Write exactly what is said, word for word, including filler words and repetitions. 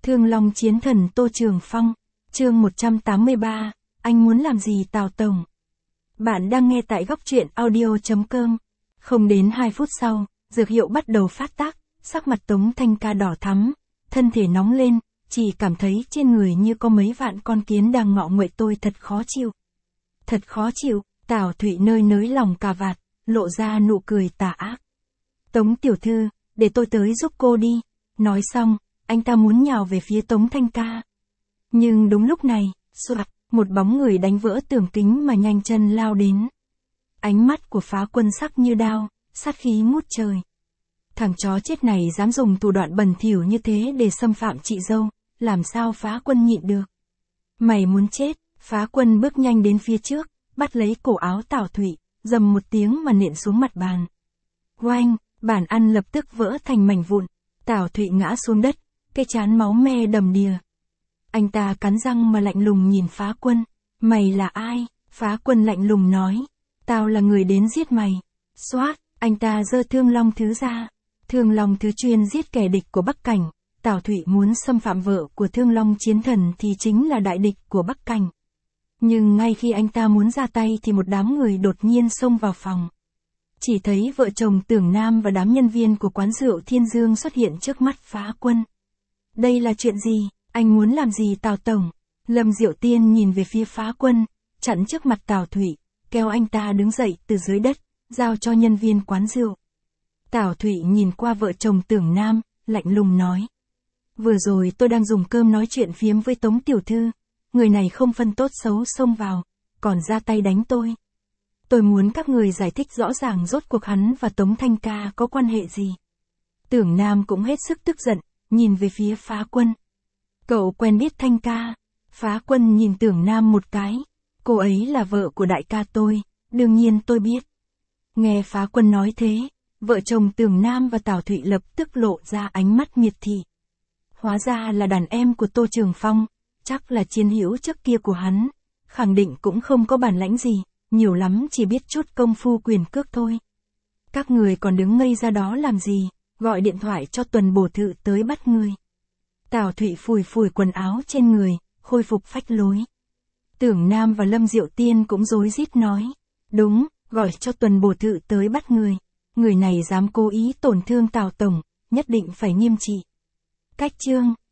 Thương Long Chiến Thần Tô Trường Phong, chương một trăm tám mươi ba, anh muốn làm gì Tào Tổng? Bạn đang nghe tại góc truyện audio chấm com. Không đến hai phút sau, dược hiệu bắt đầu phát tác, sắc mặt Tống Thanh Ca đỏ thắm, thân thể nóng lên, chỉ cảm thấy trên người như có mấy vạn con kiến đang ngọ nguậy tôi thật khó chịu. Thật khó chịu, Tào Thụy nơi nới lòng cà vạt, lộ ra nụ cười tà ác. Tống tiểu thư, để tôi tới giúp cô đi. Nói xong, anh ta muốn nhào về phía Tống Thanh Ca. Nhưng đúng lúc này, xoạt, một bóng người đánh vỡ tường kính mà nhanh chân lao đến. Ánh mắt của Phá Quân sắc như đao, sát khí ngút trời. Thằng chó chết này dám dùng thủ đoạn bẩn thỉu như thế để xâm phạm chị dâu, làm sao Phá Quân nhịn được? Mày muốn chết? Phá Quân bước nhanh đến phía trước, bắt lấy cổ áo Tào Thụy, dầm một tiếng mà nện xuống mặt bàn. Oanh, bàn ăn lập tức vỡ thành mảnh vụn, Tào Thụy ngã xuống đất, cái trán máu me đầm đìa. Anh ta cắn răng mà lạnh lùng nhìn Phá Quân. Mày là ai? Phá Quân lạnh lùng nói. Tao là người đến giết mày. Xoát, anh ta giơ Thương Long Thứ ra. Thương Long Thứ chuyên giết kẻ địch của Bắc Cảnh. Tào Thụy muốn xâm phạm vợ của Thương Long Chiến Thần thì chính là đại địch của Bắc Cảnh. Nhưng ngay khi anh ta muốn ra tay thì một đám người đột nhiên xông vào phòng. Chỉ thấy vợ chồng Tưởng Nam và đám nhân viên của quán rượu Thiên Dương xuất hiện trước mắt Phá Quân. Đây là chuyện gì? Anh muốn làm gì Tào Tổng? Lâm Diệu Tiên nhìn về phía Phá Quân, chặn trước mặt Tào Thụy, kéo anh ta đứng dậy từ dưới đất, giao cho nhân viên quán rượu. Tào Thụy nhìn qua vợ chồng Tưởng Nam, lạnh lùng nói. Vừa rồi tôi đang dùng cơm nói chuyện phiếm với Tống tiểu thư, người này không phân tốt xấu xông vào, còn ra tay đánh tôi. Tôi muốn các người giải thích rõ ràng rốt cuộc hắn và Tống Thanh Ca có quan hệ gì. Tưởng Nam cũng hết sức tức giận, nhìn về phía Phá Quân. Cậu quen biết Thanh Ca? Phá Quân nhìn Tưởng Nam một cái. Cô ấy là vợ của đại ca tôi, đương nhiên tôi biết. Nghe Phá Quân nói thế, vợ chồng Tưởng Nam và Tào Thụy lập tức lộ ra ánh mắt miệt thị. Hóa ra là đàn em của Tô Trường Phong, chắc là chiến hữu trước kia của hắn, khẳng định cũng không có bản lãnh gì, nhiều lắm chỉ biết chút công phu quyền cước thôi. Các người còn đứng ngây ra đó làm gì, gọi điện thoại cho Tuần Bổ Thự tới bắt người. Tào Thụy phủi phủi quần áo trên người, khôi phục phách lối. Tưởng Nam và Lâm Diệu Tiên cũng rối rít nói. Đúng, gọi cho Tuần Bổ Thự tới bắt người. Người này dám cố ý tổn thương Tào Tổng, nhất định phải nghiêm trị. Cách chương.